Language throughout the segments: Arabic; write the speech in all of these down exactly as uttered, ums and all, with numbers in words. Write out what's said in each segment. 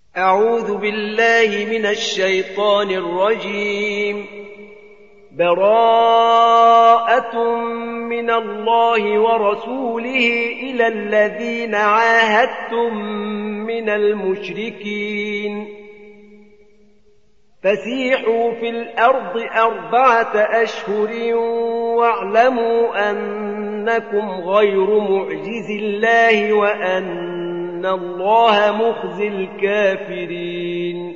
أعوذ بالله من الشيطان الرجيم. براءة من الله ورسوله إلى الذين عاهدتم من المشركين فسيحوا في الأرض أربعة أشهر واعلموا أنكم غير معجز الله وأن الله مخزي الكافرين.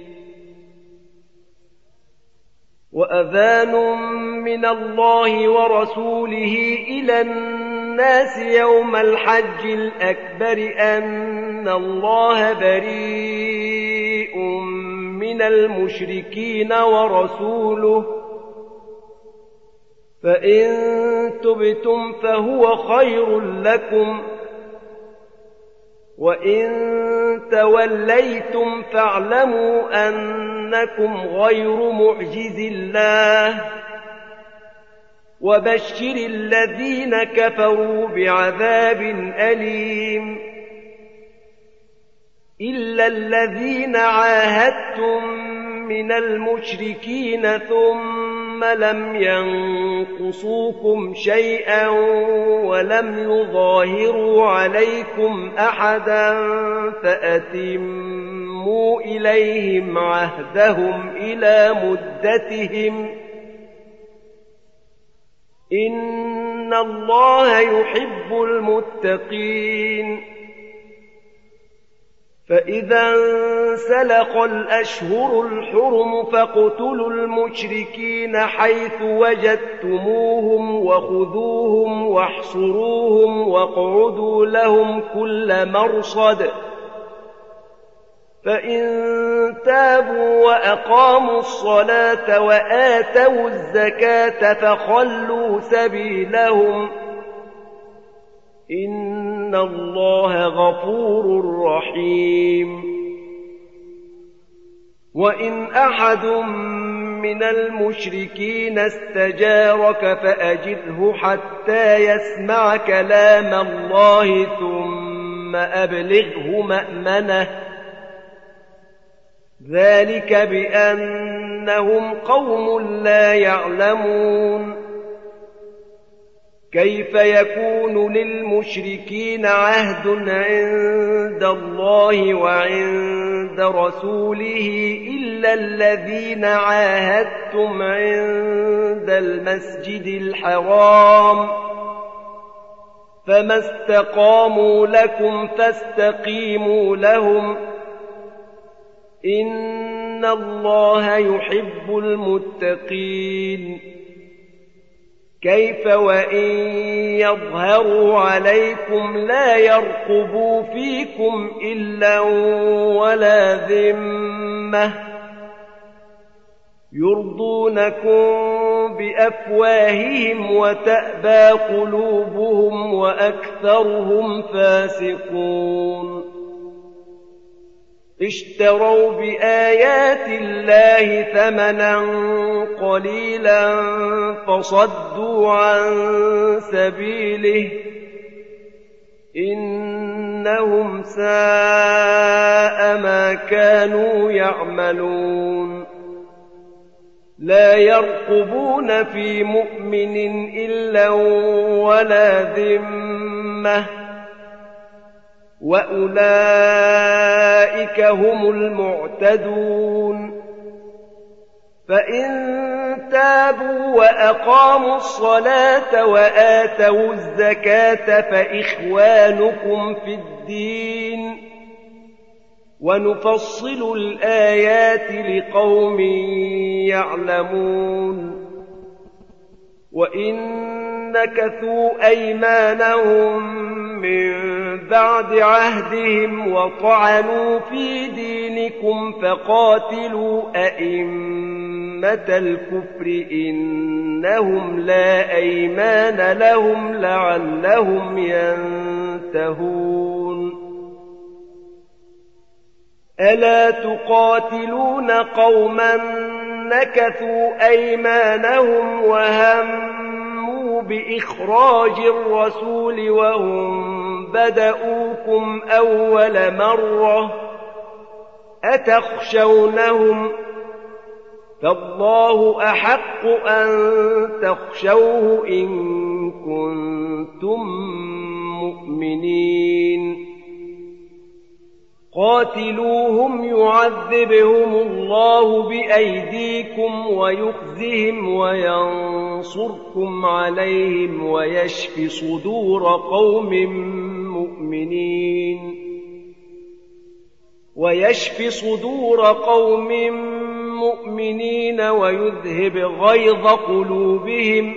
وأذان من الله ورسوله إلى الناس يوم الحج الأكبر أن الله بريء من المشركين ورسوله، فإن تبتم فهو خير لكم، وإن توليتم فاعلموا أنكم غير معجز الله، وبشر الذين كفروا بعذاب أليم. إلا الذين عاهدتم من المشركين ثم لم ينقصوكم شيئا ولم يظاهروا عليكم أحدا فأتموا إليهم عهدهم إلى مدتهم، إن الله يحب المتقين. فإذا انسلخ الأشهر الحرم فاقتلوا المشركين حيث وجدتموهم وخذوهم واحصروهم واقعدوا لهم كل مرصد، فإن تابوا وأقاموا الصلاة وآتوا الزكاة فخلوا سبيلهم، إن الله غفور رحيم. وإن أحد من المشركين استجارك فأجره حتى يسمع كلام الله ثم أبلغه مأمنه، ذلك بأنهم قوم لا يعلمون. كيف يكون للمشركين عهد عند الله وعند رسوله إلا الذين عاهدتم عند المسجد الحرام، فما استقاموا لكم فاستقيموا لهم، إن الله يحب المتقين. كيف وإن يظهروا عليكم لا يرقبوا فيكم إلا ولا ذمة، يرضونكم بأفواههم وتأبى قلوبهم وأكثرهم فاسقون. اشتروا بآيات الله ثمنا قليلا فصدوا عن سبيله، إنهم ساء ما كانوا يعملون. لا يرقبون في مؤمن إلا ولا ذمة، وأولئك هم المعتدون. فإن تابوا وأقاموا الصلاة وآتوا الزكاة فإخوانكم في الدين، ونفصل الآيات لقوم يعلمون. وإن نكثوا أيمانهم من بعد عهدهم وطعنوا في دينكم فقاتلوا أئمة الكفر إنهم لا أيمان لهم لعلهم ينتهون. ألا تقاتلون قوما نكثوا أيمانهم وهموا بإخراج الرسول وهم بدؤوكم أول مرة أتخشونهم فالله أحق أن تخشوه إن كنتم مؤمنين قاتلوهم يعذبهم الله بأيديكم ويخزهم وينصركم عليهم ويشف صدور قوم مؤمنين ويشف صدور قوم مؤمنين ويذهب غيظ قلوبهم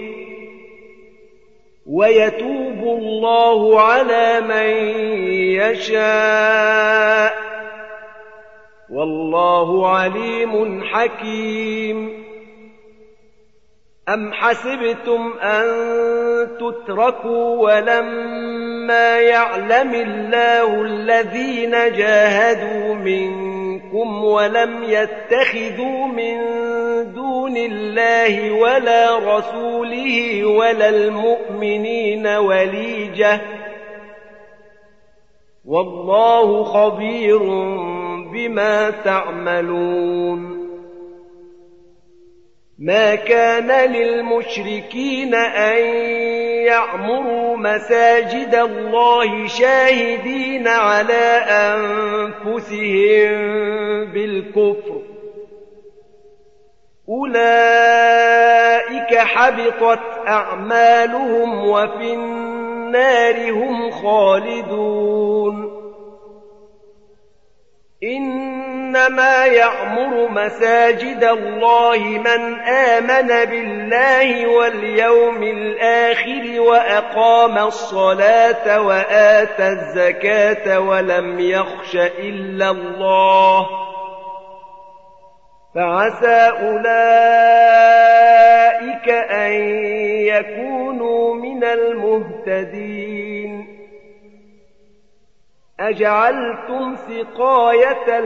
ويتوب الله على من يشاء والله عليم حكيم أم حسبتم أن تتركوا ولما يعلم الله الذين جاهدوا منكم ولم يتخذوا من دون الله ولا رسوله ولا المؤمنين وليجة والله خبير بما تعملون ما كان للمشركين أن يعمروا مساجد الله شاهدين على أنفسهم بالكفر أولئك حبطت أعمالهم وفي النار هم خالدون إنما يعمر مساجد الله من آمن بالله واليوم الآخر وأقام الصلاة وآتى الزكاة ولم يخش إلا الله فعسى أولئك أن يكونوا من المهتدين أجعلتم سقاية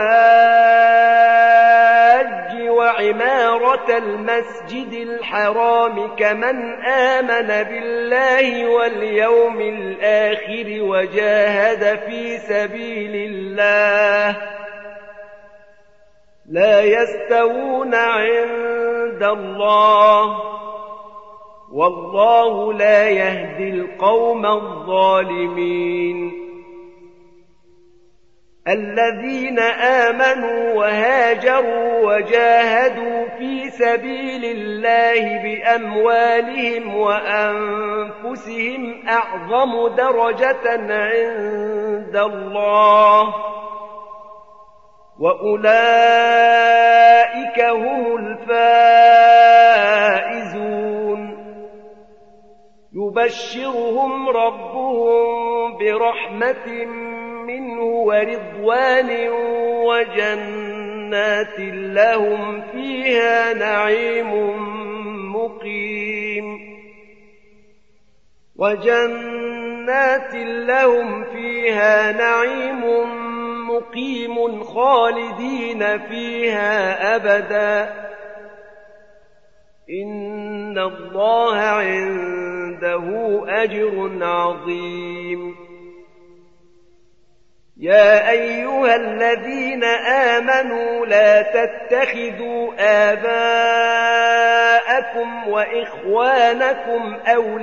الحاج وعمارة المسجد الحرام كمن آمن بالله واليوم الآخر وجاهد في سبيل الله لا يستوون عند الله والله لا يهدي القوم الظالمين الذين آمنوا وهاجروا وجاهدوا في سبيل الله بأموالهم وأنفسهم أعظم درجة عند الله وأولئك هم الفائزون يبشرهم ربهم برحمة منه ورضوان وجنات لهم فيها نعيم مقيم وجنات لهم فيها نعيم مقيم خالدين فيها أبدا إن الله عنده أجر عظيم يا أيها الذين آمنوا لا تتخذوا آباءكم وإخوانكم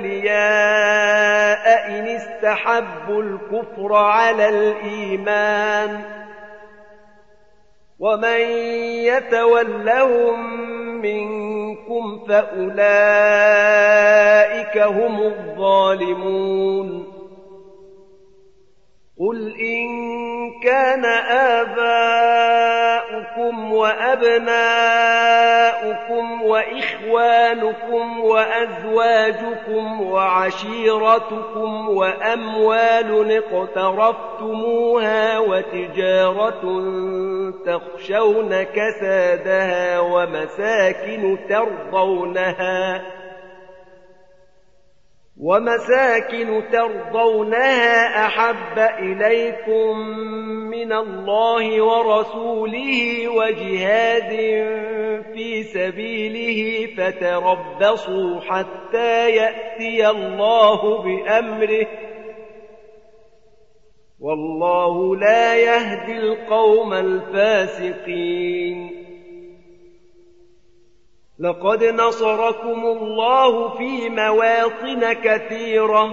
أولياء إن استحبوا الكفر على الإيمان ومن يتولهم منكم فأولئك هم الظالمون قل إن كان آباؤكم وأبناؤكم وإخوانكم وأزواجكم وعشيرتكم وأموال اقترفتموها وتجارة تخشون كسادها ومساكن ترضونها ومساكن ترضونها أحب إليكم من الله ورسوله وجهاد في سبيله فتربصوا حتى يأتي الله بأمره والله لا يهدي القوم الفاسقين. لقد نصركم الله في مواطن كثيرة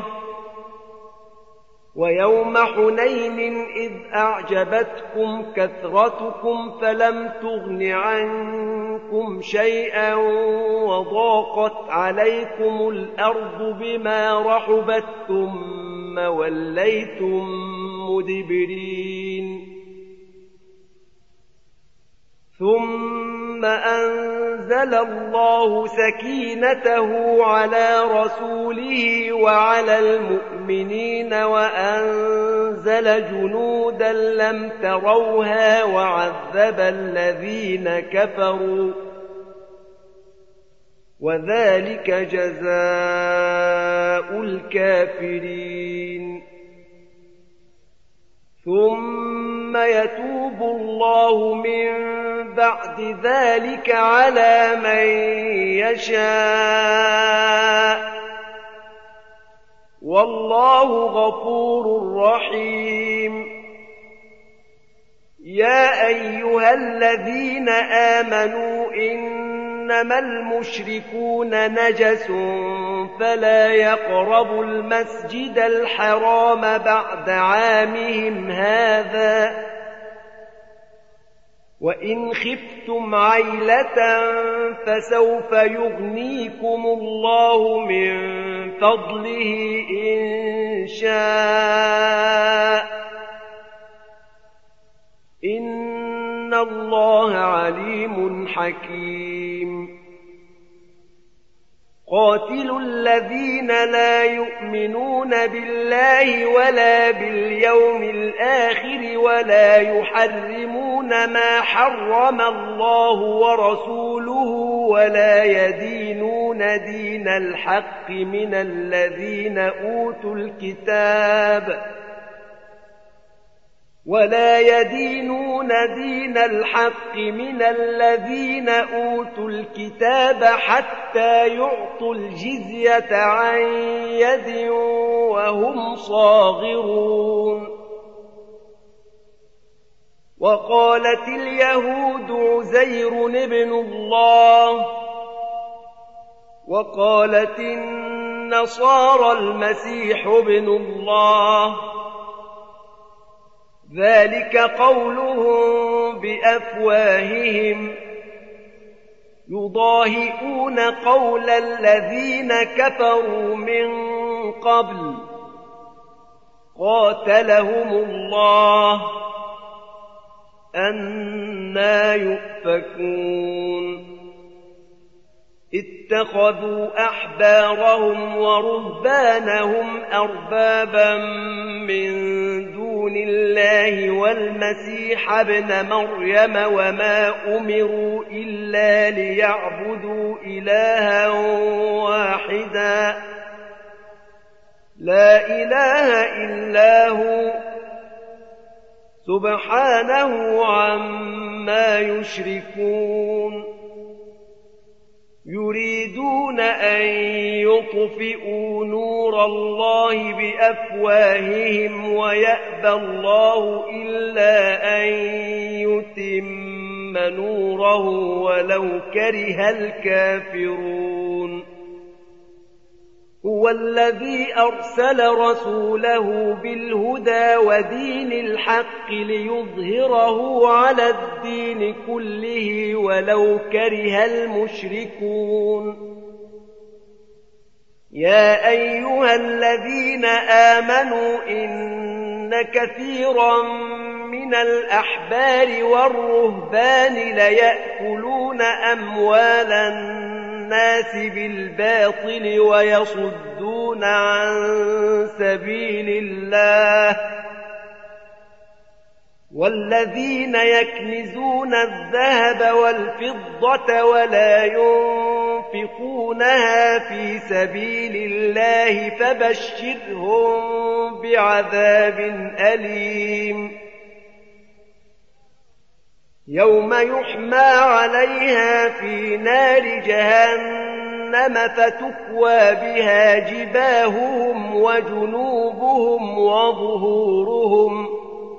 ويوم حنين إذ أعجبتكم كثرتكم فلم تغن عنكم شيئا وضاقت عليكم الأرض بما رحبت ثم وليتم مدبرين. ثم أنزل الله سكينته على رسوله وعلى المؤمنين وأنزل جنودا لم تروها وعذب الذين كفروا وذلك جزاء الكافرين. ثم يتوب الله من بعد ذلك على من يشاء والله غفور رحيم. يا أيها الذين آمنوا إنما المشركون نجس فلا يقربوا المسجد الحرام بعد عامهم هذا وإن خفتم عيلة فسوف يغنيكم الله من فضله إن شاء إن الله عليم حكيم. قاتلوا الذين لا يؤمنون بالله ولا باليوم الآخر ولا يحرمون ما حرم الله ورسوله ولا يدينون دين الحق من الذين أوتوا الكتاب ولا يدينون دين الحق من الذين أوتوا الكتاب حتى يعطوا الجزية عن يد وهم صاغرون. وقالت اليهود عزير ابن الله وقالت النصارى المسيح ابن الله ذلك قولهم بأفواههم يضاهئون قول الذين كفروا من قبل قاتلهم الله أنى يؤفكون. اتخذوا أحبارهم ورهبانهم أربابا من دون الله والمسيح ابن مريم وما أمروا إلا ليعبدوا إلها واحدا لا إله إلا هو سبحانه عما يشركون. يريدون أن يطفئوا نور الله بأفواههم ويأبى الله إلا أن يتم نوره ولو كره الكافرون. هو الذي أرسل رسوله بالهدى ودين الحق ليظهره على الدين كله ولو كره المشركون. يا أيها الذين آمنوا إن كثيرا من الأحبار والرهبان ليأكلون أموال الناس بالباطل ويصدون عن سبيل الله والذين يكنزون الذهب والفضة ولا ينفقونها في سبيل الله فبشرهم بعذاب أليم. يوم يحمى عليها في نار جهنم فتكوى بها جباههم وجنوبهم وظهورهم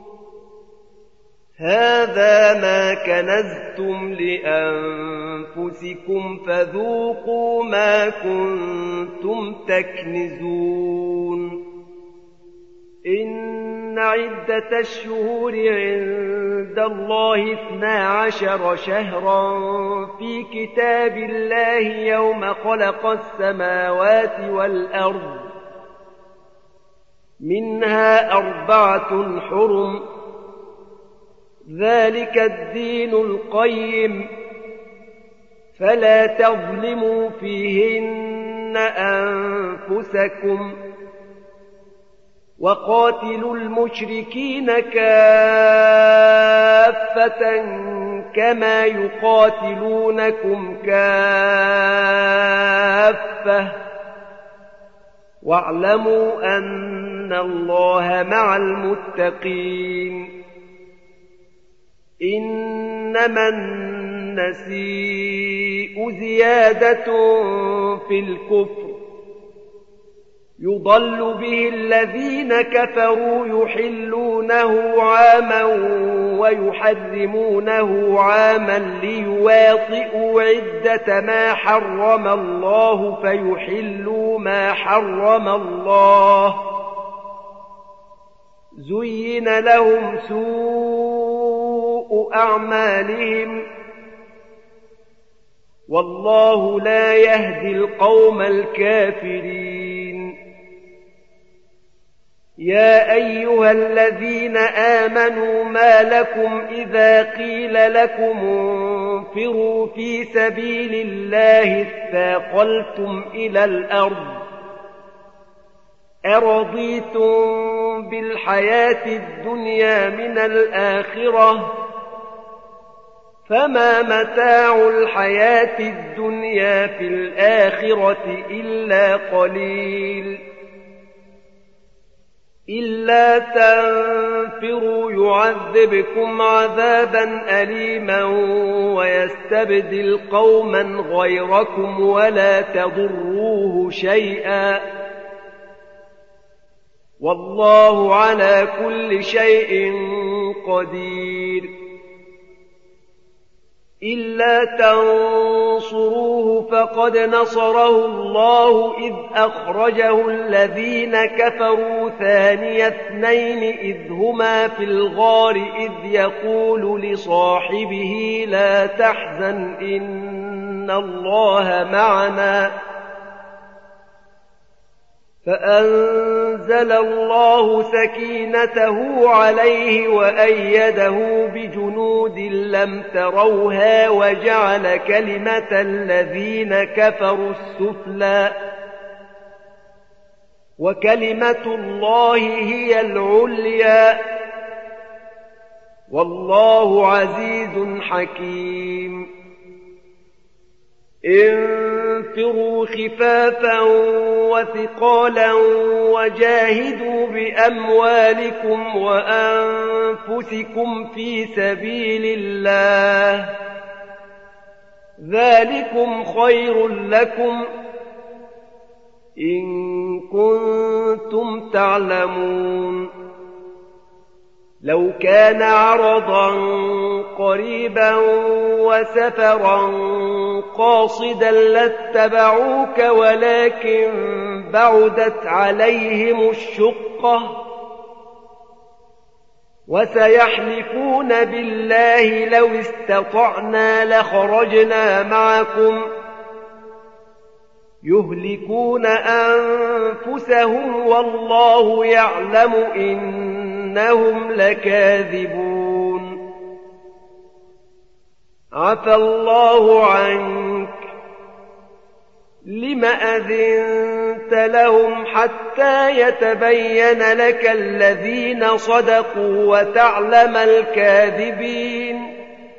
هذا ما كنزتم لأنفسكم فذوقوا ما كنتم تكنزون إن عدة الشهور عند الله اثنا عشر شهرا في كتاب الله يوم خلق السماوات والأرض منها أربعة حرم ذلك الدين القيم فلا تظلموا فيهن أنفسكم وقاتلوا المشركين كافة كما يقاتلونكم كافة واعلموا أن الله مع المتقين إنما النسيء زيادة في الكفر يضل به الذين كفروا يحلونه عاما ويحرمونه عاما ليواطئوا عدة ما حرم الله فيحلوا ما حرم الله زين لهم سوء أعمالهم والله لا يهدي القوم الكافرين يا أيها الذين آمنوا ما لكم إذا قيل لكم انفروا في سبيل الله اثاقلتم إلى الأرض أرضيتم بالحياة الدنيا من الآخرة فما متاع الحياة الدنيا في الآخرة إلا قليل إلا تنفروا يعذبكم عذابا أليما ويستبدل قوما غيركم ولا تضروه شيئا والله على كل شيء قدير إلا تنصروه فقد نصره الله إذ أخرجه الذين كفروا ثاني اثنين إذ هما في الغار إذ يقول لصاحبه لا تحزن إن الله معنا فأنزل الله سكينته عليه وأيده بجنود لم تروها وجعل كلمة الذين كفروا السفلى وكلمة الله هي العليا والله عزيز حكيم انفروا خفافا وثقالا وجاهدوا بأموالكم وأنفسكم في سبيل الله ذلكم خير لكم إن كنتم تعلمون لو كان عرضا قريبا وسفرا قاصدا لاتبعوك ولكن بعدت عليهم الشقة وسيحلفون بالله لو استطعنا لخرجنا معكم يهلكون أنفسهم والله يعلم إنهم لكاذبون عفى الله عنك لم أذنت لهم حتى يتبين لك الذين صدقوا وتعلم الكاذبين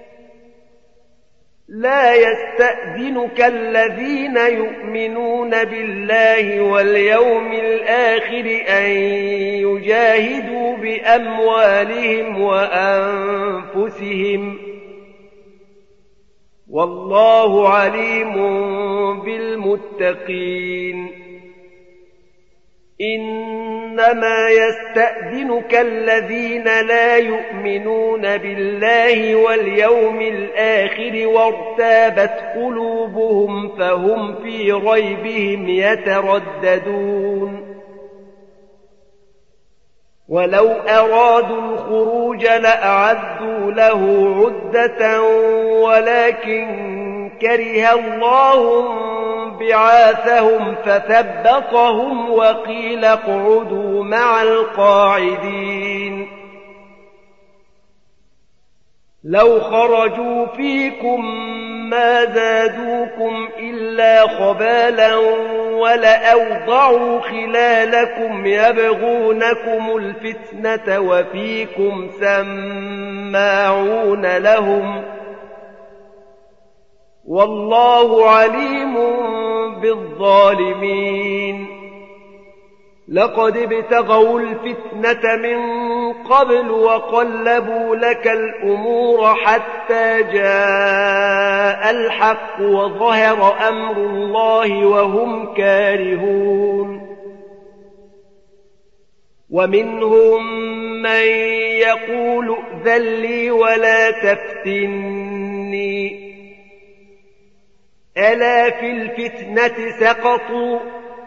لا يستأذنك الذين يؤمنون بالله واليوم الآخر أن يجاهدوا بأموالهم وأنفسهم والله عليم بالمتقين إنما يستأذنك الذين لا يؤمنون بالله واليوم الآخر وارتابت قلوبهم فهم في ريبهم يترددون ولو أرادوا الخروج لأعدوا له عدة ولكن كره الله بعاثهم فثبطهم وقيل اقعدوا مع القاعدين لو خرجوا فيكم ما زادوكم إلا خبالا ولأوضعوا خلالكم يبغونكم الفتنة وفيكم سماعون لهم والله عليم بالظالمين لقد ابتغوا الفتنة من قبل وقلبوا لك الأمور حتى جاء الحق وظهر أمر الله وهم كارهون ومنهم من يقول ائذن لي ولا تفتني ألا في الفتنة سقطوا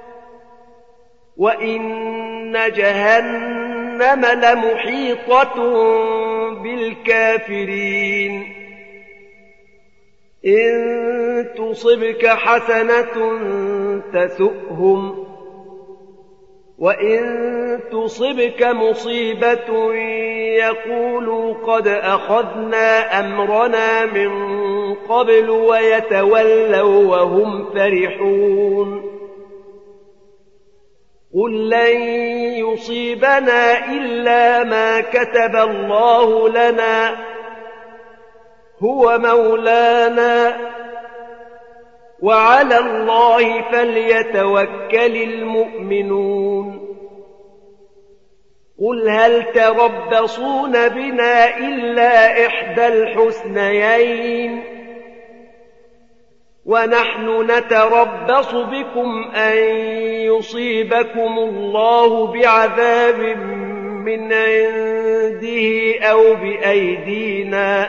وإن جهنم لمحيطة بالكافرين إن تصبك حسنة تسؤهم وإن تصبك مصيبة يقولوا قد أخذنا أمرنا من قبل ويتولوا وهم فرحون قل لن يصيبنا إلا ما كتب الله لنا هو مولانا وعلى الله فليتوكل المؤمنون قل هل تربصون بنا إلا إحدى الحسنيين ونحن نتربص بكم أن يصيبكم الله بعذاب من عنده أو بأيدينا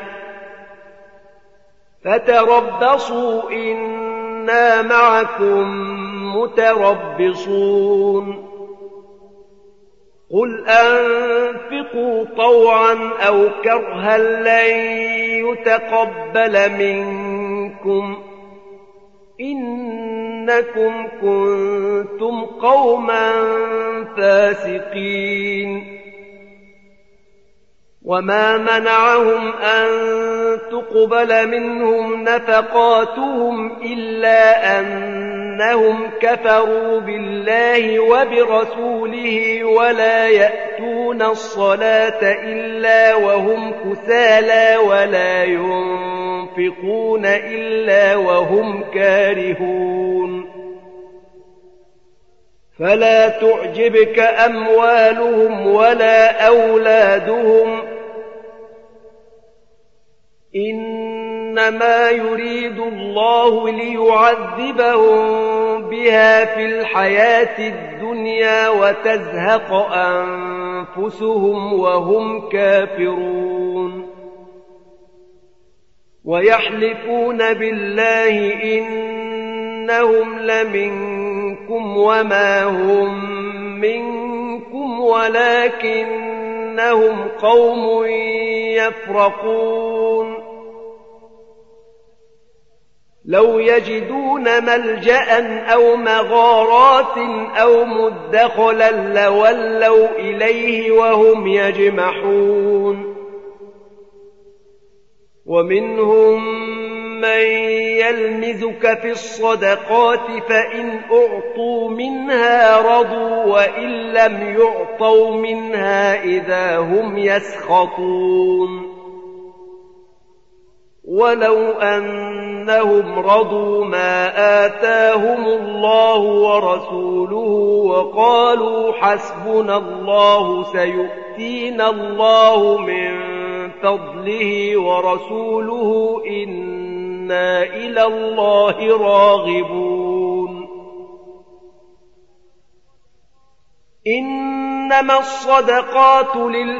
فتربصوا إنا معكم متربصون قل أنفقوا طوعا أو كرها لن يتقبل منكم إنكم كنتم قوما فاسقين وما منعهم أن تقبل منهم نفقاتهم إلا أنهم كفروا بالله وبرسوله ولا يأتون الصلاة إلا وهم كسالى ولا ينفقون إلا وهم كارهون فلا تعجبك أموالهم ولا أولادهم إنما يريد الله ليعذبهم بها في الحياة الدنيا وتزهق أنفسهم وهم كافرون ويحلفون بالله إنهم لمنكم وما هم منكم ولكنهم قوم يفرقون لو يجدون ملجأ أو مغارات أو مدخلا لولوا إليه وهم يجمحون ومنهم من يلمزك في الصدقات فإن أعطوا منها رضوا وإن لم يعطوا منها إذا هم يسخطون ولو أنهم رضوا ما آتاهم الله ورسوله وقالوا حسبنا الله سيؤتينا الله من فضله ورسوله إنا إنا إلى الله راغبون إنما الصدقات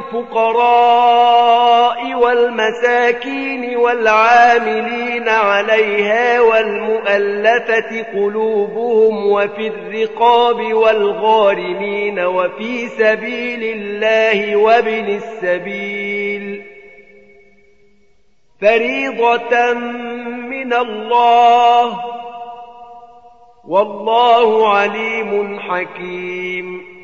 للفقراء والمساكين والعاملين عليها والمؤلفة قلوبهم وفي الرقاب والغارمين وفي سبيل الله وابن السبيل فريضة من الله والله عليم حكيم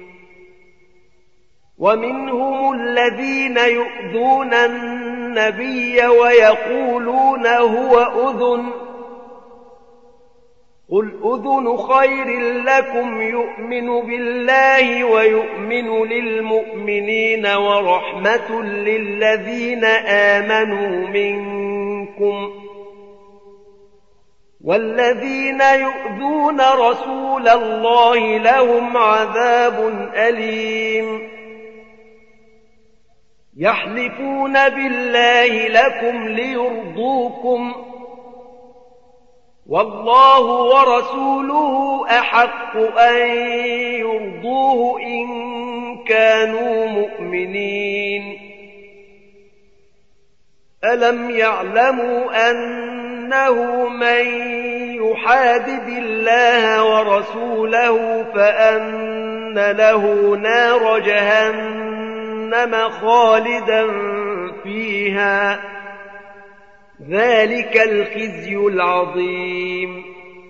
ومنهم الذين يؤذون النبي ويقولون هو أذن قل أذن خير لكم يؤمن بالله ويؤمن للمؤمنين ورحمة للذين آمنوا منكم والذين يؤذون رسول الله لهم عذاب أليم يحلفون بالله لكم ليرضوكم والله ورسوله أحق أن يرضوه إن كانوا مؤمنين ألم يعلموا أنه من يحادد الله ورسوله فأن له نار جهنم خالدا فيها ذلك الخزي العظيم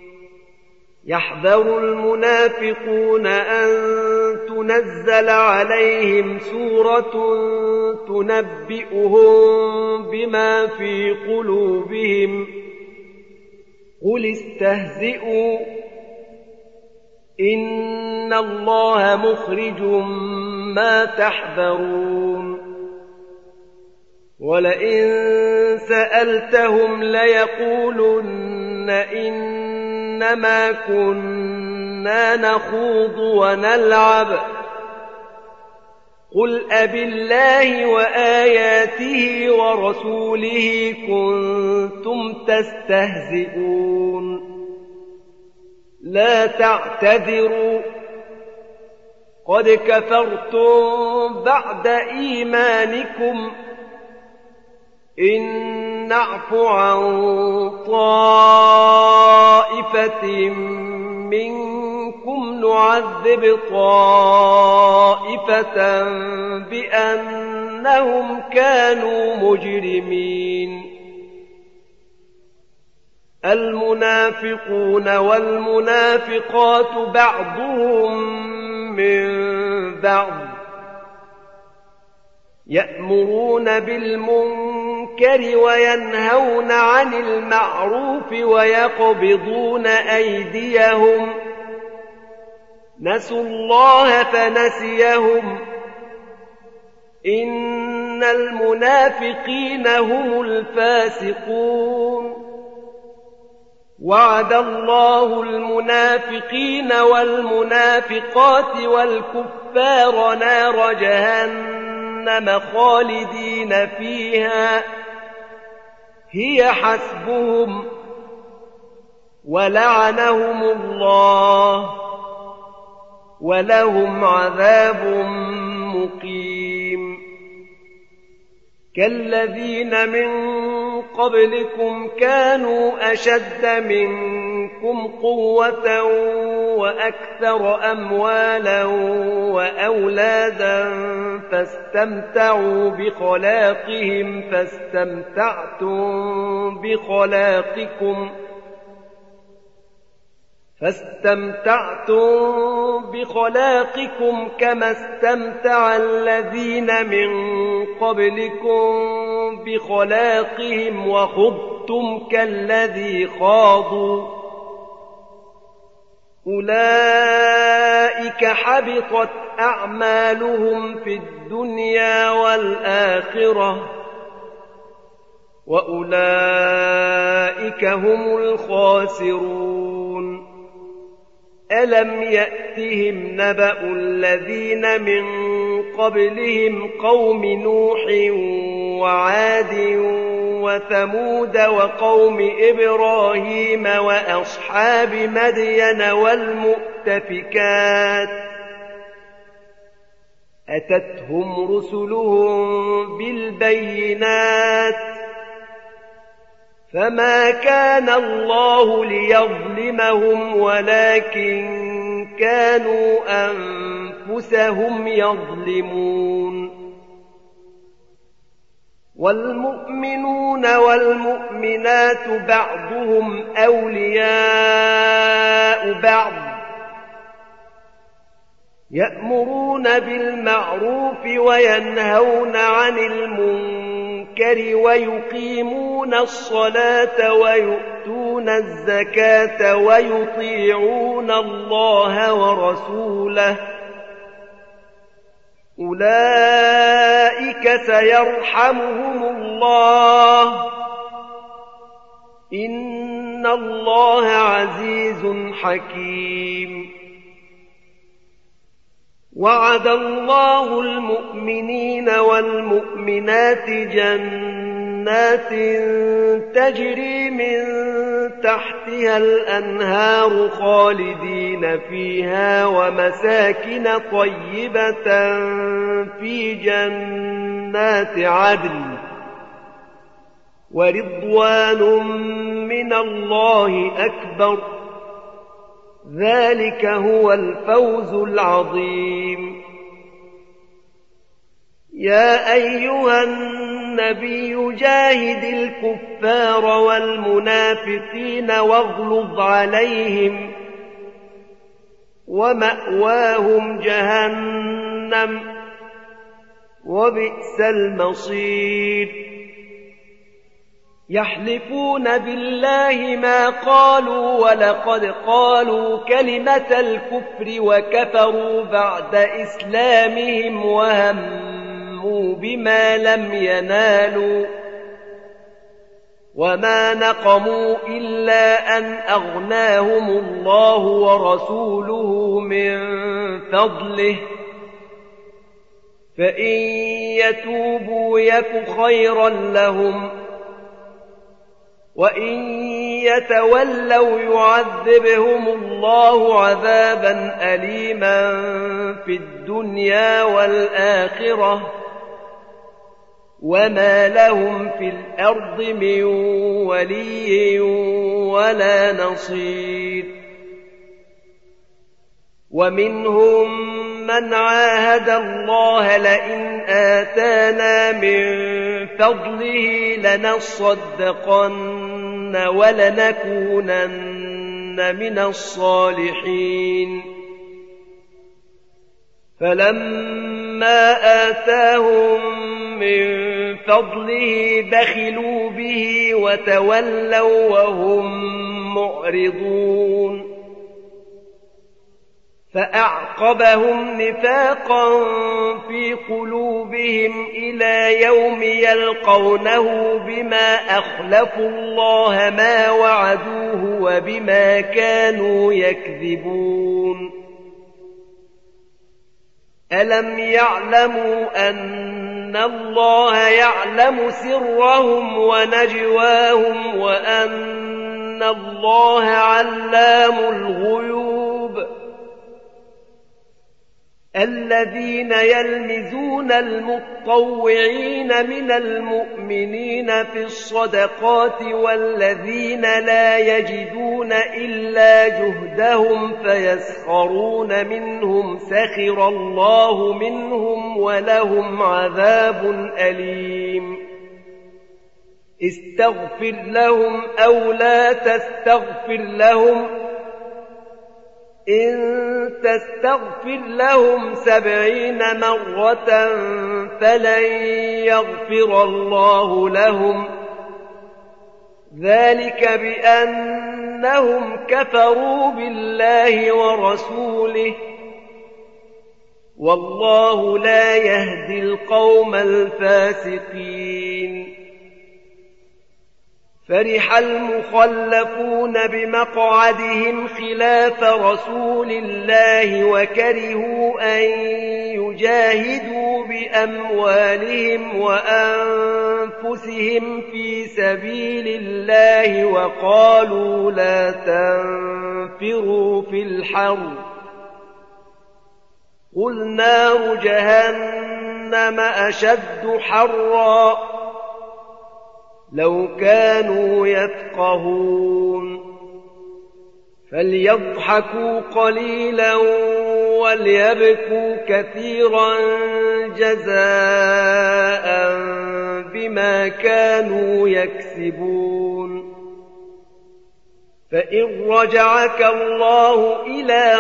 يحذر المنافقون أن تنزل عليهم سورة تنبئهم بما في قلوبهم قل استهزئوا إن الله مخرج ما تحذرون ولئن سألتهم ليقولن إنما كنا نخوض ونلعب قل أبالله وآياته ورسوله كنتم تستهزئون لا تعتذروا قد كفرتم بعد إيمانكم إن نعف عن طائفة منكم نعذب طائفة بأنهم كانوا مجرمين المنافقون والمنافقات بعضهم من بعض يأمرون بالمنكر وينهون عن المعروف ويقبضون أيديهم نسوا الله فنسيهم إن المنافقين هم الفاسقون وعد الله المنافقين والمنافقات والكفار نار جهنم خالدين فيها هي حسبهم ولعنهم الله ولهم عذاب مقيم كالذين من قبلكم كانوا أشد منكم قوة وأكثر أموالا وأولادا فاستمتعوا بخلاقهم فاستمتعتم بخلاقكم فاستمتعتم بخلاقكم كما استمتع الذين من قبلكم بخلاقهم وخضتم كالذي خاضوا أولئك حبطت أعمالهم في الدنيا والآخرة وأولئك هم الخاسرون ألم يأتهم نبأ الذين من قبلهم قوم نوح وعاد وثمود وقوم إبراهيم وأصحاب مدين والمؤتفكات أتتهم رسلهم بالبينات فما كان الله ليظلمهم ولكن كانوا أنفسهم يظلمون والمؤمنون والمؤمنات بعضهم أولياء بعض يأمرون بالمعروف وينهون عن المنكر ويقيمون الصلاة ويؤتون الزكاة ويطيعون الله ورسوله أولئك سيرحمهم الله إن الله عزيز حكيم وعد الله المؤمنين والمؤمنات جنات تجري من تحتها الأنهار خالدين فيها ومساكن طيبة في جنات عدن ورضوان من الله أكبر ذلك هو الفوز العظيم يا أيها النبي جاهد الكفار والمنافقين واغلظ عليهم ومأواهم جهنم وبئس المصير يحلفون بالله ما قالوا ولقد قالوا كلمة الكفر وكفروا بعد إسلامهم وهموا بما لم ينالوا وما نقموا إلا أن أغناهم الله ورسوله من فضله فإن يتوبوا يك خيرا لهم وإن يتولوا يعذبهم الله عذابا أليما في الدنيا والآخرة وما لهم في الأرض من ولي ولا نصير ومنهم من عاهد الله لئن آتانا من فضله لنصدقن ولنكونن من الصالحين فلما آتاهم من فضله بخلوا به وتولوا وهم معرضون فأعقبهم نفاقا في قلوبهم إلى يوم يلقونه بما أخلفوا الله ما وعدوه وبما كانوا يكذبون ألم يعلموا أن الله يعلم سرهم ونجواهم وأن الله علام الغيوب الذين يلمزون المطوعين من المؤمنين في الصدقات والذين لا يجدون إلا جهدهم فيسخرون منهم سخر الله منهم ولهم عذاب أليم استغفر لهم أو لا تستغفر لهم إن تستغفر لهم سبعين مرة فلن يغفر الله لهم ذلك بأنهم كفروا بالله ورسوله والله لا يهدي القوم الفاسقين فرح المخلفون بمقعدهم خلاف رسول الله وكرهوا أن يجاهدوا بأموالهم وأنفسهم أنفسهم في سبيل الله وقالوا لا تنفروا في الحر قل نار جهنم أشد حرا لو كانوا يفقهون فليضحكوا قليلا وليبكوا كثيرا جزاء بما كانوا يكسبون فإن رجعك الله إلى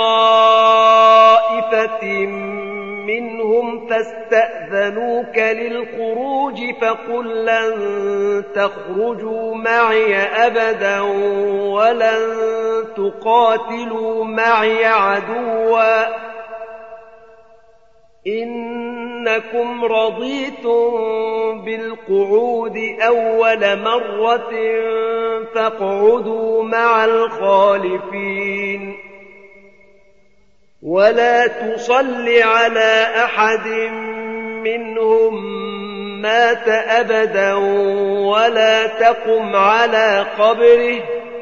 طائفة منهم فاستأذنوك للخروج فقل لن تخرجوا معي أبدا ولن تقاتلوا معي عدوا إنكم رضيتم بالقعود أول مرة فاقعدوا مع الخالفين ولا تصل على أحد منهم مات أبدا ولا تقم على قبره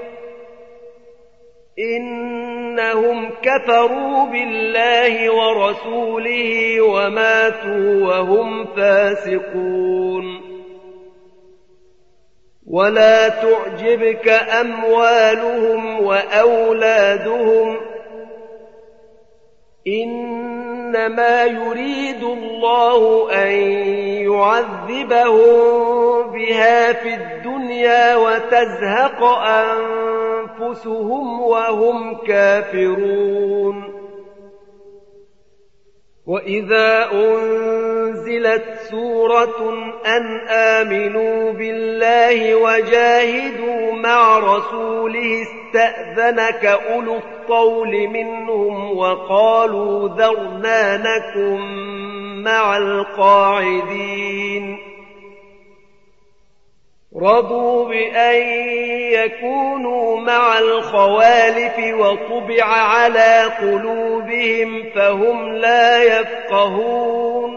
إنهم كفروا بالله ورسوله وماتوا وهم فاسقون ولا تعجبك أموالهم وأولادهم إنما يريد الله أن يعذبهم بها في الدنيا وتزهق أنفسهم وهم كافرون وإذا أنزلت سورة أن آمنوا بالله وجاهدوا مع رسوله استأذنك أولو الطول منهم وقالوا ذرنا نكن مع القاعدين رضوا بأن يكونوا مع الخوالف وطبع على قلوبهم فهم لا يفقهون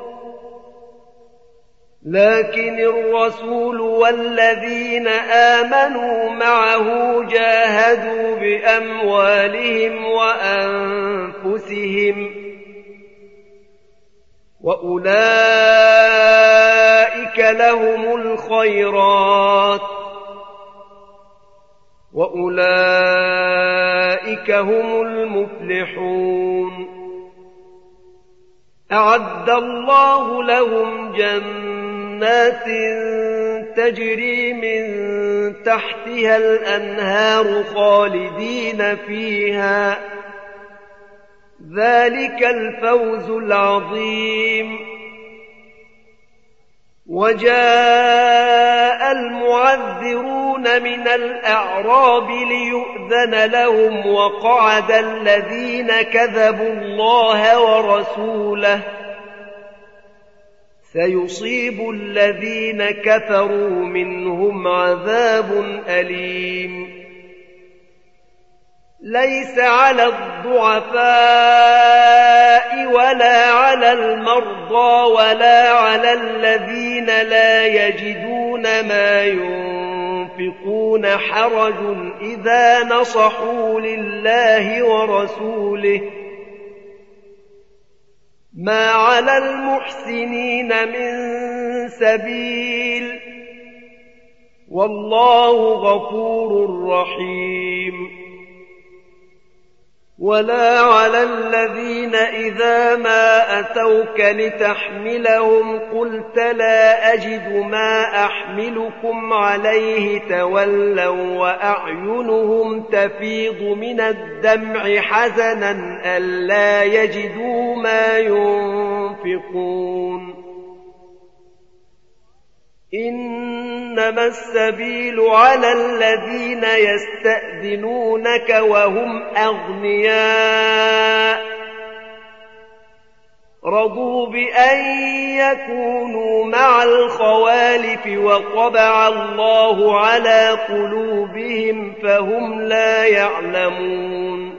لكن الرسول والذين آمنوا معه جاهدوا بأموالهم وأنفسهم وأولئك لهم الخيرات وأولئك هم المفلحون أعد الله لهم جنات تجري من تحتها الأنهار خالدين فيها ذلك الفوز العظيم وجاء المعذرون من الأعراب ليؤذن لهم وقعد الذين كذبوا الله ورسوله سيصيب الذين كفروا منهم عذاب أليم ليس على الضعفاء ولا على المرضى ولا على الذين لا يجدون ما ينفقون حرج إذا نصحوا لله ورسوله ما على المحسنين من سبيل والله غفور رحيم ولا على الذين إذا ما أتوك لتحملهم قلت لا أجد ما أحملكم عليه تولوا وأعينهم تفيض من الدمع حزنا ألا يجدوا ما ينفقون إنما السبيل على الذين يستأذنونك وهم أغنياء رضوا بأن يكونوا مع الخوالف وطبع الله على قلوبهم فهم لا يعلمون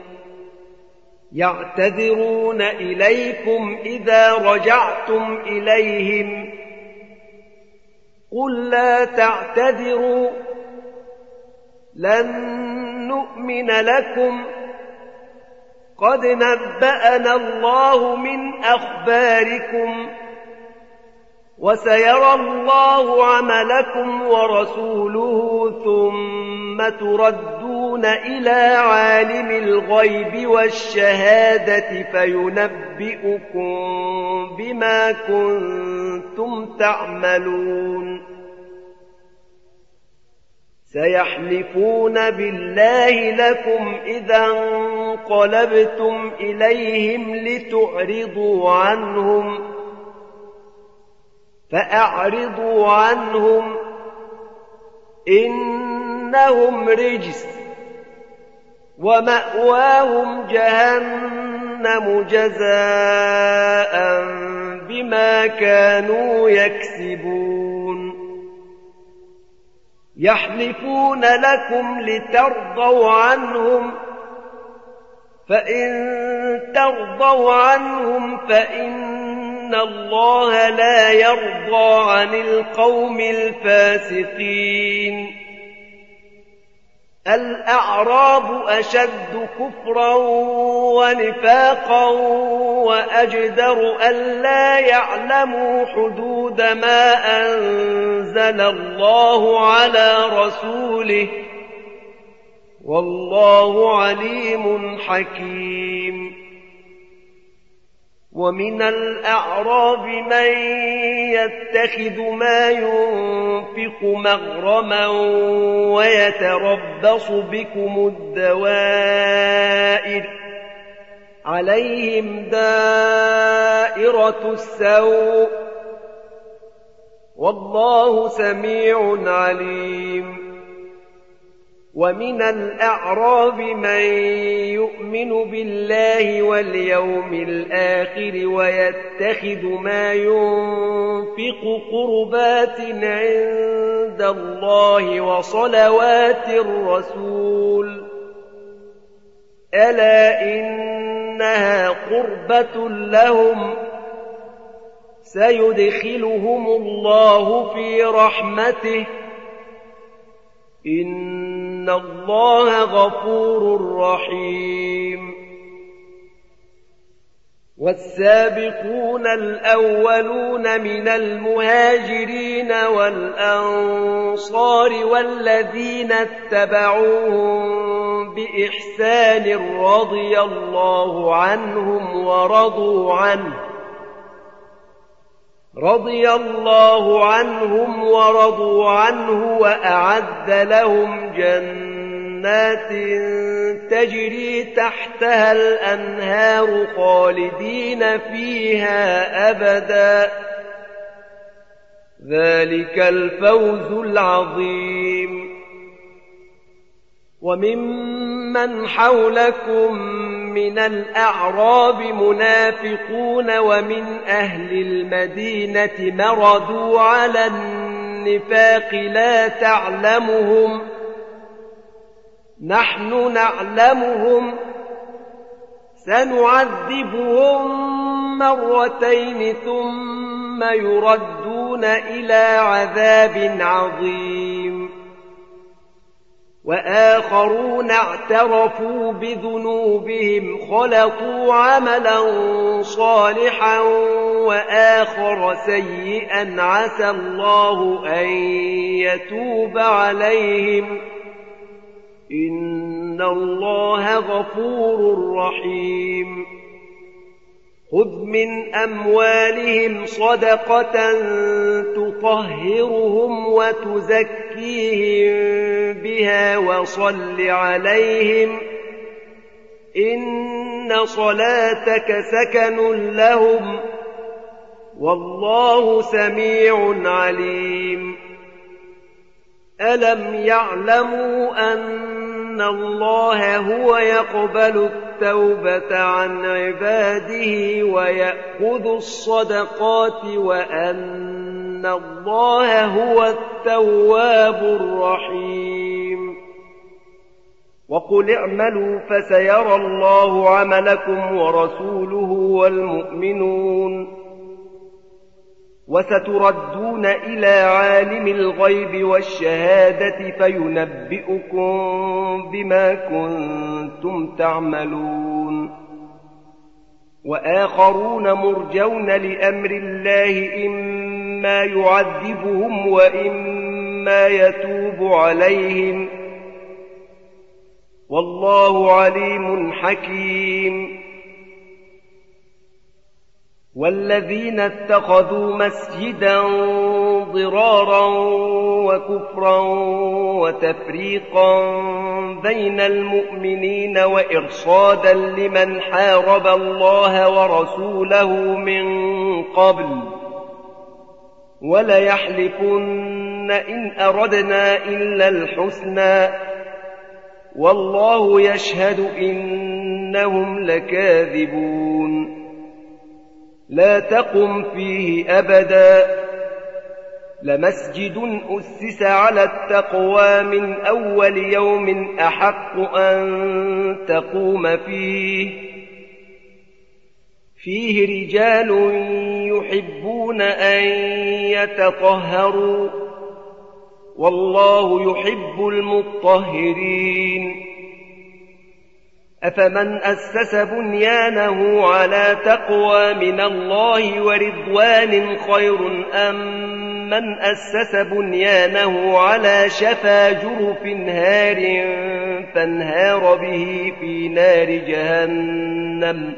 يعتذرون إليكم إذا رجعتم إليهم قل لا تعتذروا لن نؤمن لكم قد نبأنا الله من أخباركم وسيرى الله عملكم ورسوله ثم تردون إلى عالم الغيب والشهادة فينبئكم بما كنتم تعملون سيحلفون بالله لكم إذا انقلبتم إليهم لتعرضوا عنهم فأعرضوا عنهم إنهم رجس ومأواهم جهنم جزاء بما كانوا يكسبون يحلفون لكم لترضوا عنهم فإن ترضوا عنهم فإن الله لا يرضى عن القوم الفاسقين الأعراب أشد كفرا ونفاقا وأجدر ألا يعلموا حدود ما أنزل الله على رسوله والله عليم حكيم ومن الأعراب من يتخذ ما ينفق مغرما ويتربص بكم الدوائر عليهم دائرة السوء والله سميع عليم ومن الأعراب من يؤمن بالله واليوم الآخر ويتخذ ما ينفق قربات عند الله وصلوات الرسول ألا إنها قربة لهم سيدخلهم الله في رحمته إن الله غفور رحيم والسابقون الأولون من المهاجرين والأنصار والذين اتبعوهم بإحسان رضي الله عنهم ورضوا عنه رضي الله عنهم ورضوا عنه وأعد لهم جنات تجري تحتها الأنهار خالدين فيها أبدا ذلك الفوز العظيم وممن حولكم من الأعراب منافقون ومن أهل المدينة مردوا على النفاق لا تعلمهم نحن نعلمهم سنعذبهم مرتين ثم يردون إلى عذاب عظيم وآخرون اعترفوا بذنوبهم خلطوا عملا صالحا وآخر سيئا عسى الله أن يتوب عليهم إن الله غفور رحيم خذ من أموالهم صدقة تطهرهم وتزكيهم بها وصل عليهم إن صلاتك سكن لهم والله سميع عليم ألم يعلموا أن الله هو يقبل التوبة عن عباده ويأخذ الصدقات وأن الله هو التواب الرحيم وقل اعملوا فسيرى الله عملكم ورسوله والمؤمنون وستردون إلى عالم الغيب والشهادة فينبئكم بما كنتم تعملون. وآخرون مرجون لأمر الله إما يعذبهم وإما يتوب عليهم، والله عليم حكيم. والذين اتخذوا مسجدا ضرارا وكفرا وتفريقا بين المؤمنين وإرصادا لمن حارب الله ورسوله من قبل وليحلفن إن أردنا إلا الحسنى والله يشهد إنهم لكاذبون. لا تقم فيه أبدا، لمسجد أسس على التقوى من أول يوم أحق أن تقوم فيه فيه رجال يحبون أن يتطهروا والله يحب المطهرين. أفمن أسس بنيانه على تقوى من الله ورضوان خير أم من أسس بنيانه على شفا جرف هار فانهار به في نار جهنم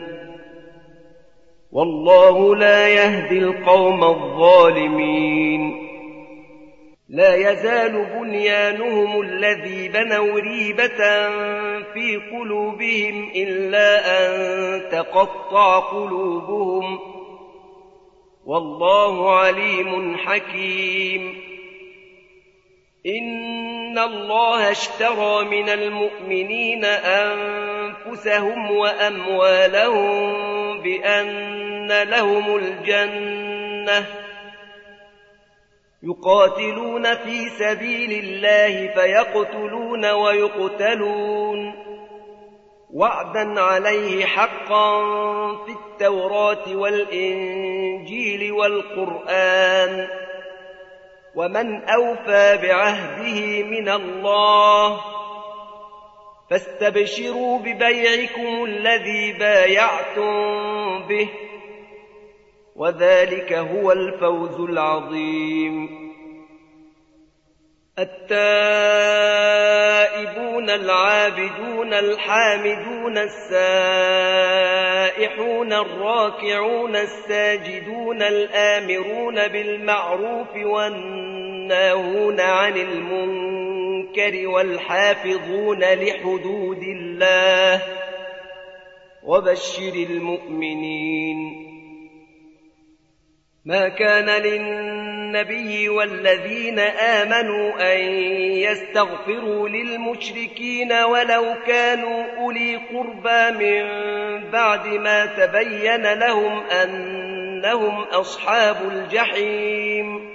والله لا يهدي القوم الظالمين. لا يزال بنيانهم الذي بنوا ريبة في قلوبهم إلا أن تقطع قلوبهم والله عليم حكيم. إن الله اشترى من المؤمنين أنفسهم وأموالهم بأن لهم الجنة يقاتلون في سبيل الله فيقتلون ويقتلون وعدا عليه حقا في التوراة والإنجيل والقرآن ومن أوفى بعهده من الله فاستبشروا ببيعكم الذي بايعتم به وذلك هو الفوز العظيم. التائبون العابدون الحامدون السائحون الراكعون الساجدون الآمرون بالمعروف والناهون عن المنكر والحافظون لحدود الله وبشر المؤمنين. ما كان للنبي والذين آمنوا أن يستغفروا للمشركين ولو كانوا أولي قربى من بعد ما تبين لهم أنهم أصحاب الجحيم.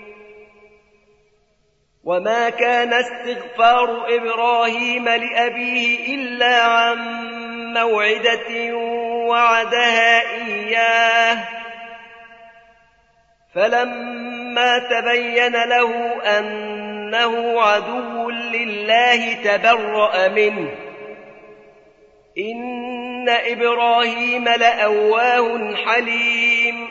وما كان استغفار إبراهيم لأبيه إلا عن موعدة وعدها إياه فلما تبين له أنه عدو لله تبرأ منه إن إبراهيم لأواه حليم.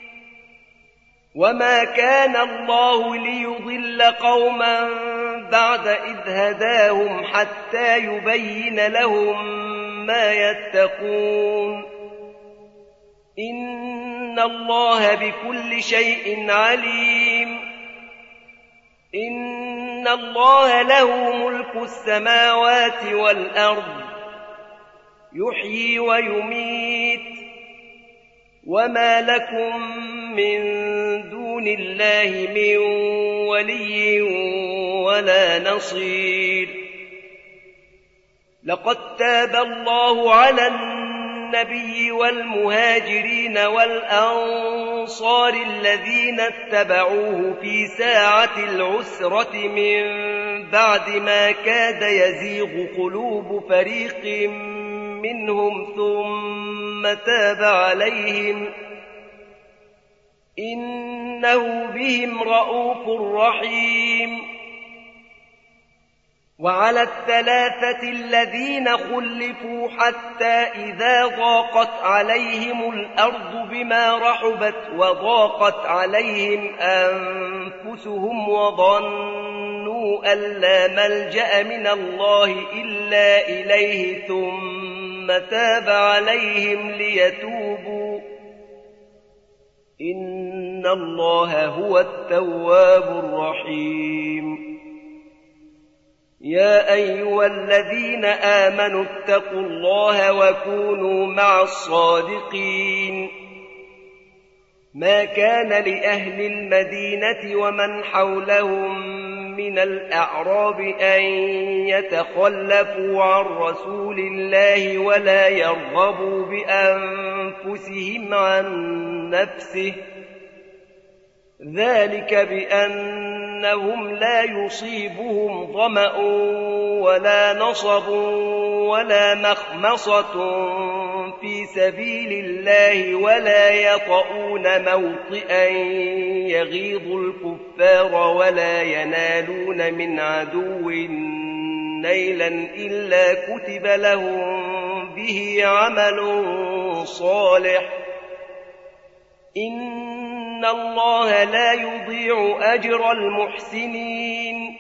وما كان الله ليضل قوما بعد إذ هداهم حتى يبين لهم ما يتقون إن الله بكل شيء عليم. إن الله له ملك السماوات والأرض يحيي ويميت وما لكم من دون الله من ولي ولا نصير. لقد تاب الله على النبي والمهاجرين والأنصار الذين اتبعوه في ساعة العسرة من بعد ما كاد يزيغ قلوب فريق منهم ثم تاب عليهم إنه بهم رءوف رحيم. وعلى الثلاثة الذين خلفوا حتى إذا ضاقت عليهم الأرض بما رحبت وضاقت عليهم أنفسهم وظنوا أن لا ملجأ من الله إلا إليه ثم تاب عليهم ليتوبوا إن الله هو التواب الرحيم. يا أيها الذين آمنوا اتقوا الله وكونوا مع الصادقين. ما كان لأهل المدينة ومن حولهم من الأعراب أن يتخلفوا عن رسول الله ولا يرغبوا بأنفسهم عن نفسه، ذلك بأنهم لا يصيبهم ظمأ ولا نصب ولا مخمصة في سبيل الله ولا يطؤون موطئا يغيظ الكفار ولا ينالون من عدو نيلا إلا كتب لهم به عمل صالح إن الله لا يضيع أجر المحسنين.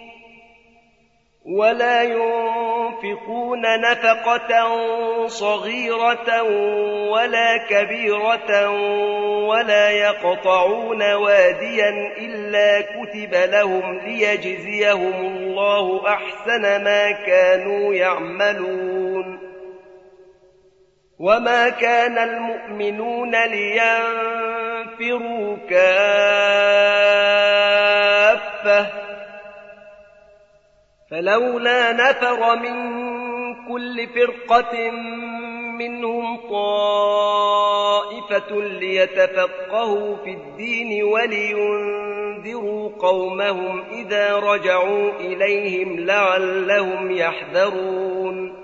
ولا ينفقون نفقة صغيرة ولا كبيرة ولا يقطعون واديا إلا كتب لهم ليجزيهم الله أحسن ما كانوا يعملون. وما كان المؤمنون لينفروا كافة فلولا نفر من كل فرقة منهم طائفة ليتفقهوا في الدين ولينذروا قومهم إذا رجعوا إليهم لعلهم يحذرون.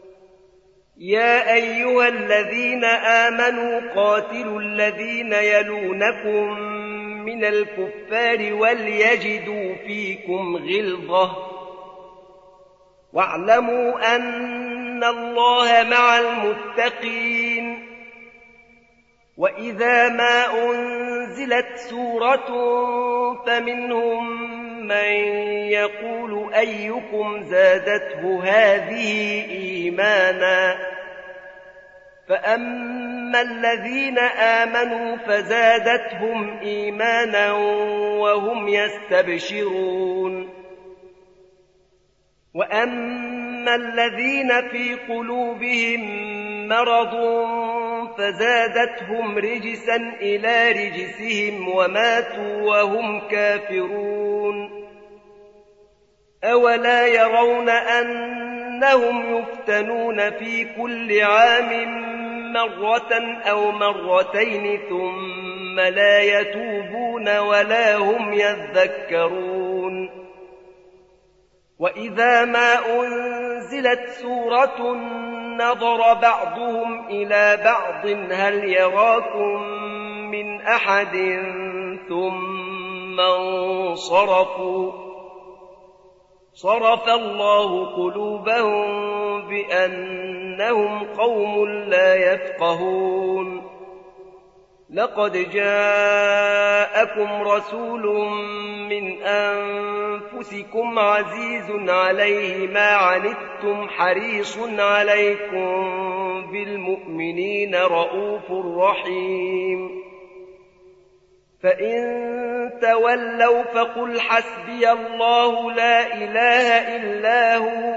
يا أيها الذين آمنوا قاتلوا الذين يلونكم من الكفار وليجدوا فيكم غلظة واعلموا أن الله مع المتقين. وإذا ما أنزلت سورة فمنهم من يقول أيكم زادته هذه إيمانا فأما الذين آمنوا فزادتهم إيمانا وهم يستبشرون. وأما الذين في قلوبهم مرض فزادتهم رجسا إلى رجسهم وماتوا وهم كافرون. أولا يرون أنهم يفتنون في كل عام مرة أو مرتين ثم لا يتوبون ولا هم يذكرون. وإذا ما أنزلت سورة نظر بعضهم إلى بعض هل يراكم من أحد ثم انصرفوا صرف الله قلوبهم بأنهم قوم لا يفقهون. لقد جاءكم رسول من أنفسكم عزيز عليه ما عنتم حريص عليكم بالمؤمنين رؤوف رحيم. فإن تولوا فقل حسبي الله لا إله إلا هو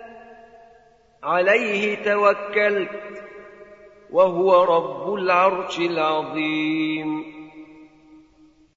عليه توكلت وهو رب العرش العظيم.